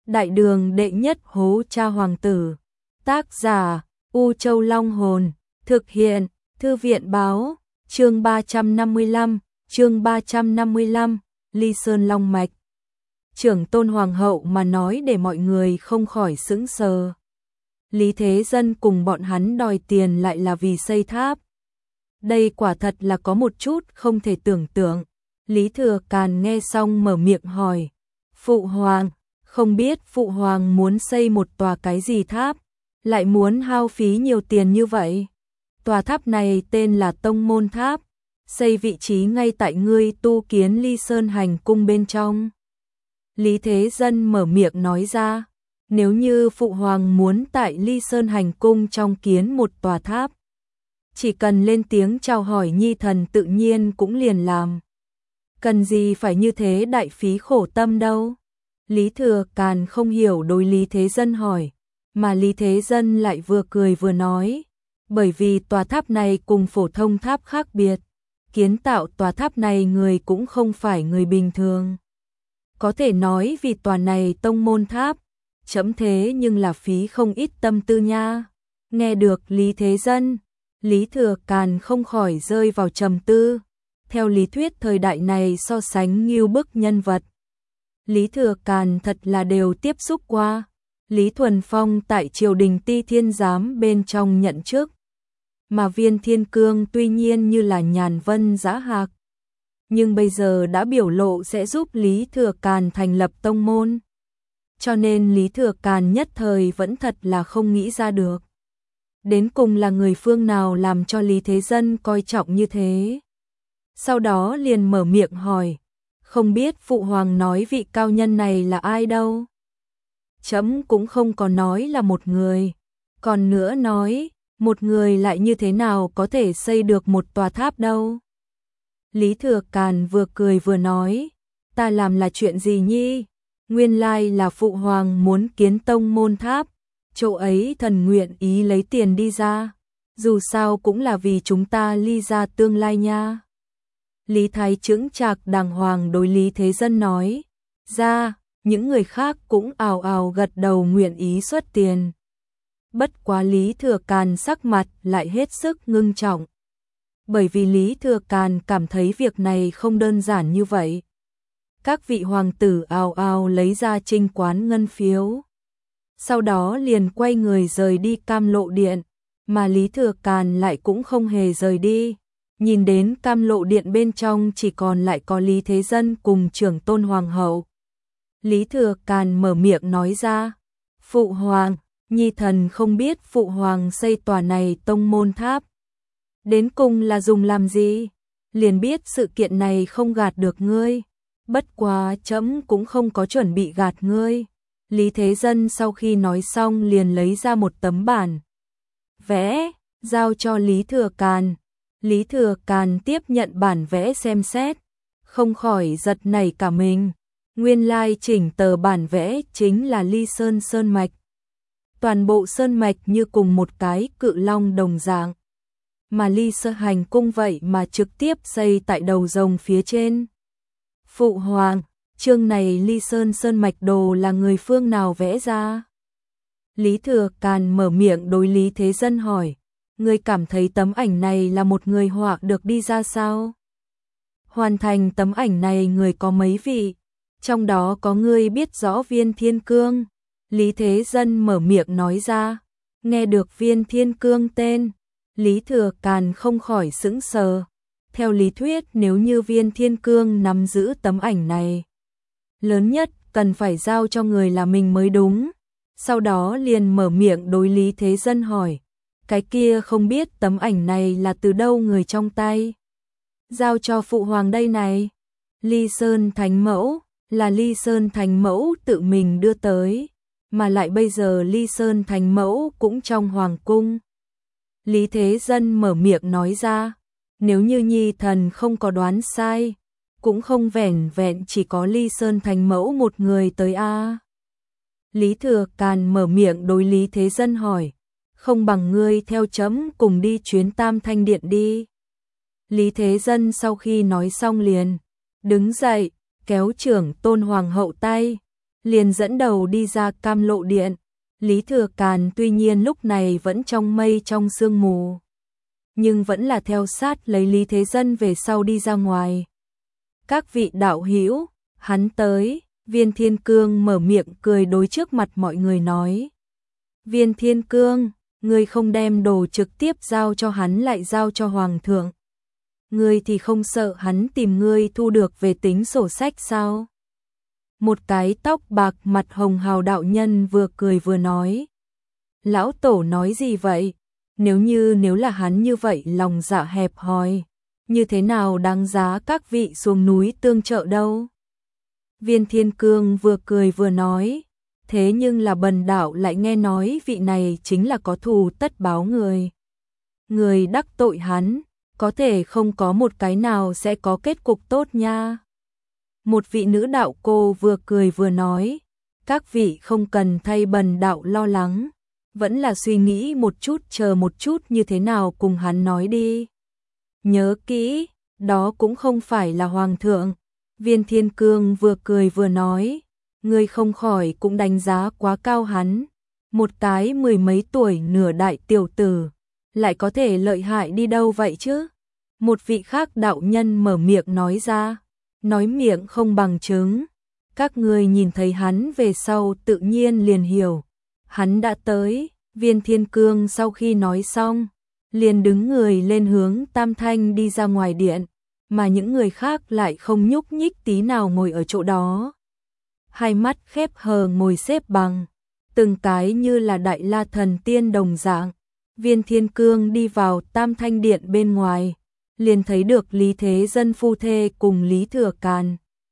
Đại đường đệ nhất hố cha hoàng tử. Tác giả U Châu Long Hồn. Thực hiện Thư viện Báo. Chương 355. Ly Sơn Long Mạch. Trưởng tôn hoàng hậu mà nói để mọi người không khỏi sững sờ. Lý Thế Dân cùng bọn hắn đòi tiền lại là vì xây tháp. Đây quả thật là có một chút không thể tưởng tượng. Lý Thừa Càn nghe xong mở miệng hỏi. Phụ hoàng, không biết phụ hoàng muốn xây một tòa cái gì tháp, lại muốn hao phí nhiều tiền như vậy. Tòa tháp này tên là Tông Môn Tháp, xây vị trí ngay tại ngươi tu kiến Ly Sơn Hành Cung bên trong. Lý Thế Dân mở miệng nói ra, nếu như phụ hoàng muốn tại Ly Sơn Hành Cung trong kiến một tòa tháp, chỉ cần lên tiếng chào hỏi nhi thần tự nhiên cũng liền làm. Cần gì phải như thế đại phí khổ tâm đâu. Lý Thừa Càn không hiểu đối Lý Thế Dân hỏi, mà Lý Thế Dân lại vừa cười vừa nói, bởi vì tòa tháp này cùng phổ thông tháp khác biệt, kiến tạo tòa tháp này người cũng không phải người bình thường. Có thể nói vì tòa này tông môn tháp, chấm thế nhưng là phí không ít tâm tư nha. Nghe được Lý Thế Dân, Lý Thừa Càn không khỏi rơi vào trầm tư. Theo lý thuyết thời đại này so sánh ngưu bức nhân vật, Lý Thừa Càn thật là đều tiếp xúc qua. Lý Thuần Phong tại triều đình Ti Thiên Giám bên trong nhận chức, mà Viên Thiên Cương tuy nhiên như là nhàn vân dã hạc, nhưng bây giờ đã biểu lộ sẽ giúp Lý Thừa Càn thành lập tông môn. Cho nên Lý Thừa Càn nhất thời vẫn thật là không nghĩ ra được. Đến cùng là người phương nào làm cho Lý Thế Dân coi trọng như thế. Sau đó liền mở miệng hỏi, không biết phụ hoàng nói vị cao nhân này là ai đâu. Chấm cũng không có nói là một người, còn nữa nói, một người lại như thế nào có thể xây được một tòa tháp đâu. Lý Thừa Càn vừa cười vừa nói, ta làm là chuyện gì nhi, nguyên lai là phụ hoàng muốn kiến tông môn tháp, chỗ ấy thần nguyện ý lấy tiền đi ra, dù sao cũng là vì chúng ta Ly gia tương lai nha. Lý Thái chững chạc đàng hoàng đối Lý Thế Dân nói, ra, những người khác cũng ào ào gật đầu nguyện ý xuất tiền. Bất quá Lý Thừa Càn sắc mặt lại hết sức ngưng trọng. Bởi vì Lý Thừa Càn cảm thấy việc này không đơn giản như vậy. Các vị hoàng tử ào ào lấy ra trinh quán ngân phiếu. Sau đó liền quay người rời đi Cam Lộ Điện, mà Lý Thừa Càn lại cũng không hề rời đi. Nhìn đến Cam Lộ Điện bên trong chỉ còn lại có Lý Thế Dân cùng trưởng tôn hoàng hậu. Lý Thừa Càn mở miệng nói ra, phụ hoàng, nhi thần không biết phụ hoàng xây tòa này tông môn tháp đến cùng là dùng làm gì, liền biết sự kiện này không gạt được ngươi, bất quá chấm cũng không có chuẩn bị gạt ngươi. Lý Thế Dân sau khi nói xong liền lấy ra một tấm bản vẽ, giao cho Lý Thừa Càn. Lý Thừa Càn tiếp nhận bản vẽ xem xét, không khỏi giật nảy cả mình. Nguyên lai chỉnh tờ bản vẽ chính là Ly Sơn Sơn Mạch. Toàn bộ Sơn Mạch như cùng một cái cự long đồng dạng. Mà Ly Sơn Hành Cung vậy mà trực tiếp xây tại đầu rồng phía trên. Phụ hoàng, chương này Ly Sơn Sơn Mạch đồ là người phương nào vẽ ra? Lý Thừa Càn mở miệng đối Lý Thế Dân hỏi, ngươi cảm thấy tấm ảnh này là một người họa được đi ra sao? Hoàn thành tấm ảnh này người có mấy vị? Trong đó có ngươi biết rõ Viên Thiên Cương. Lý Thế Dân mở miệng nói ra, nghe được Viên Thiên Cương tên, Lý Thừa Càn không khỏi sững sờ. Theo lý thuyết nếu như Viên Thiên Cương nắm giữ tấm ảnh này, lớn nhất cần phải giao cho người là mình mới đúng. Sau đó liền mở miệng đối Lý Thế Dân hỏi, cái kia không biết tấm ảnh này là từ đâu người trong tay giao cho phụ hoàng đây này. Ly Sơn Thánh Mẫu, là Ly Sơn Thánh Mẫu tự mình đưa tới, mà lại bây giờ Ly Sơn Thánh Mẫu cũng trong hoàng cung. Lý Thế Dân mở miệng nói ra, nếu như nhi thần không có đoán sai, cũng không vẻn vẹn chỉ có Ly Sơn Thánh Mẫu một người tới a. Lý Thừa Càn mở miệng đối Lý Thế Dân hỏi, không bằng ngươi theo chấm cùng đi chuyến Tam Thanh Điện đi. Lý Thế Dân sau khi nói xong liền đứng dậy, kéo trưởng tôn hoàng hậu tay, liền dẫn đầu đi ra Cam Lộ Điện. Lý Thừa Càn tuy nhiên lúc này vẫn trong mây trong sương mù, nhưng vẫn là theo sát lấy Lý Thế Dân về sau đi ra ngoài. Các vị đạo hữu, hắn tới. Viên Thiên Cương mở miệng cười đối trước mặt mọi người nói. Viên Thiên Cương, ngươi không đem đồ trực tiếp giao cho hắn lại giao cho Hoàng thượng. Ngươi thì không sợ hắn tìm ngươi thu được về tính sổ sách sao? Một cái tóc bạc mặt hồng hào đạo nhân vừa cười vừa nói. Lão Tổ nói gì vậy? Nếu là hắn như vậy lòng dạ hẹp hòi, như thế nào đáng giá các vị xuống núi tương trợ đâu? Viên Thiên Cương vừa cười vừa nói, thế nhưng là bần đạo lại nghe nói vị này chính là có thù tất báo người. Người đắc tội hắn, có thể không có một cái nào sẽ có kết cục tốt nha. Một vị nữ đạo cô vừa cười vừa nói, các vị không cần thay bần đạo lo lắng, vẫn là suy nghĩ một chút chờ một chút như thế nào cùng hắn nói đi. Nhớ kỹ, đó cũng không phải là Hoàng thượng. Viên Thiên Cương vừa cười vừa nói, ngươi không khỏi cũng đánh giá quá cao hắn. Một cái 10 mấy tuổi nửa đại tiểu tử, lại có thể lợi hại đi đâu vậy chứ? Một vị khác đạo nhân mở miệng nói ra, nói miệng không bằng chứng. Các ngươi nhìn thấy hắn về sau tự nhiên liền hiểu. Hắn đã tới. Viên Thiên Cương sau khi nói xong, liền đứng người lên hướng Tam Thanh đi ra ngoài điện, mà những người khác lại không nhúc nhích tí nào ngồi ở chỗ đó. Hai mắt khép hờ ngồi xếp bằng, từng cái như là đại la thần tiên đồng dạng. Viên Thiên Cương đi vào Tam Thanh điện bên ngoài, liền thấy được Lý Thế Dân phu thê cùng Lý Thừa Càn.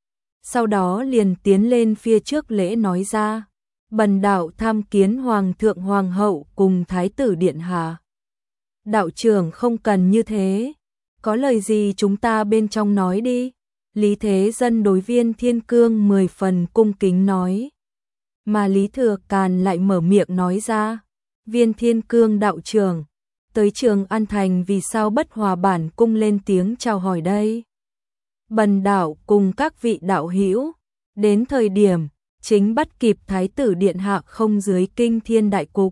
Sau đó liền tiến lên phía trước lễ nói ra, bần đạo tham kiến Hoàng thượng Hoàng hậu cùng Thái tử điện hạ. Đạo trưởng không cần như thế, có lời gì chúng ta bên trong nói đi. Lý Thế Dân đối Viên Thiên Cương 10 phần cung kính nói. Mà Lý Thừa Càn lại mở miệng nói ra, Viên Thiên Cương đạo trưởng, tới Trường An Thành vì sao bất hòa bản cung lên tiếng chào hỏi đây? Bần đạo cùng các vị đạo hữu, đến thời điểm chính bắt kịp Thái tử điện hạ không dưới kinh thiên đại cục,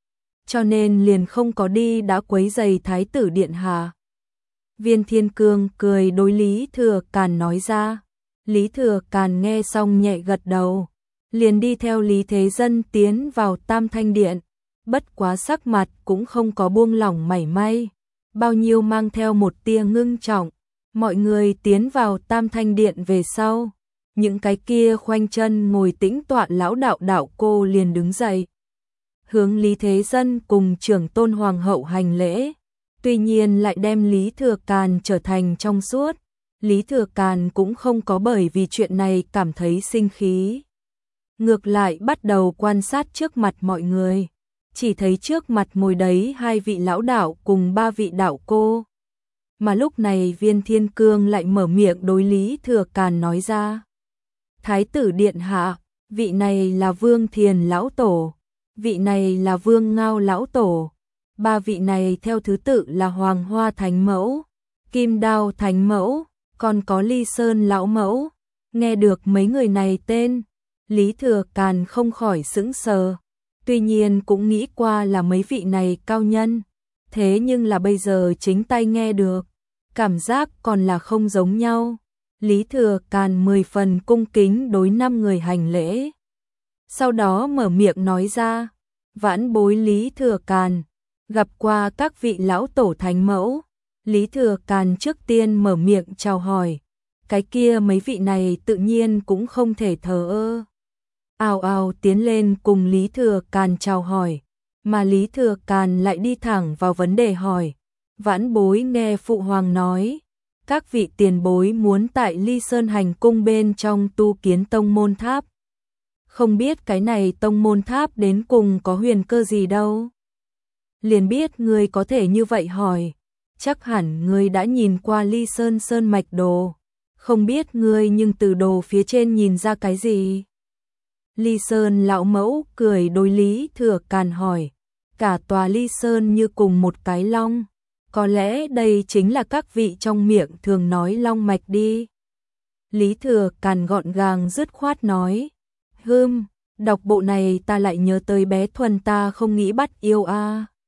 cho nên liền không có đi đã quấy rầy Thái tử điện hạ. Viên Thiên Cương cười đối Lý Thừa Càn nói ra. Lý Thừa Càn nghe xong nhẹ gật đầu, liền đi theo Lý Thế Dân tiến vào Tam Thanh điện, bất quá sắc mặt cũng không có buông lỏng mảy may, bao nhiêu mang theo một tia ngưng trọng. Mọi người tiến vào Tam Thanh điện về sau, những cái kia khoanh chân ngồi tĩnh tọa lão đạo cô liền đứng dậy, hướng Lý Thế Dân cùng trưởng tôn hoàng hậu hành lễ. Tuy nhiên lại đem Lý Thừa Càn trở thành trong suốt. Lý Thừa Càn cũng không có bởi vì chuyện này cảm thấy sinh khí. Ngược lại bắt đầu quan sát trước mặt mọi người. Chỉ thấy trước mặt ngồi đấy 2 vị lão đạo cùng 3 vị đạo cô. Mà lúc này Viên Thiên Cương lại mở miệng đối Lý Thừa Càn nói ra. Thái tử điện hạ, vị này là Vương Thiền lão tổ, vị này là Vương Ngao lão tổ. 3 vị này theo thứ tự là Hoàng Hoa Thánh Mẫu, Kim Đao Thánh Mẫu, còn có Ly Sơn Lão Mẫu. Nghe được mấy người này tên, Lý Thừa Càn không khỏi sững sờ. Tuy nhiên cũng nghĩ qua là mấy vị này cao nhân, thế nhưng là bây giờ chính tay nghe được, cảm giác còn là không giống nhau. Lý Thừa Càn 10 phần cung kính đối 5 người hành lễ. Sau đó mở miệng nói ra, vãn bối Lý Thừa Càn, gặp qua các vị lão tổ thánh mẫu. Lý Thừa Càn trước tiên mở miệng chào hỏi, cái kia mấy vị này tự nhiên cũng không thể thờ ơ. Ào ào tiến lên cùng Lý Thừa Càn chào hỏi, mà Lý Thừa Càn lại đi thẳng vào vấn đề hỏi, vãn bối nghe phụ hoàng nói, các vị tiền bối muốn tại Ly Sơn hành cung bên trong tu kiến tông môn tháp. Không biết cái này tông môn tháp đến cùng có huyền cơ gì đâu. Liền biết ngươi có thể như vậy hỏi, chắc hẳn ngươi đã nhìn qua Ly Sơn sơn mạch đồ, không biết ngươi nhưng từ đồ phía trên nhìn ra cái gì. Ly Sơn lão mẫu cười đối Lý Thừa Càn hỏi, cả tòa Ly Sơn như cùng một cái long, có lẽ đây chính là các vị trong miệng thường nói long mạch đi. Lý Thừa Càn gọn gàng dứt khoát nói, Đọc bộ này ta lại nhớ tới bé Thuần, ta không nghĩ bắt yêu a.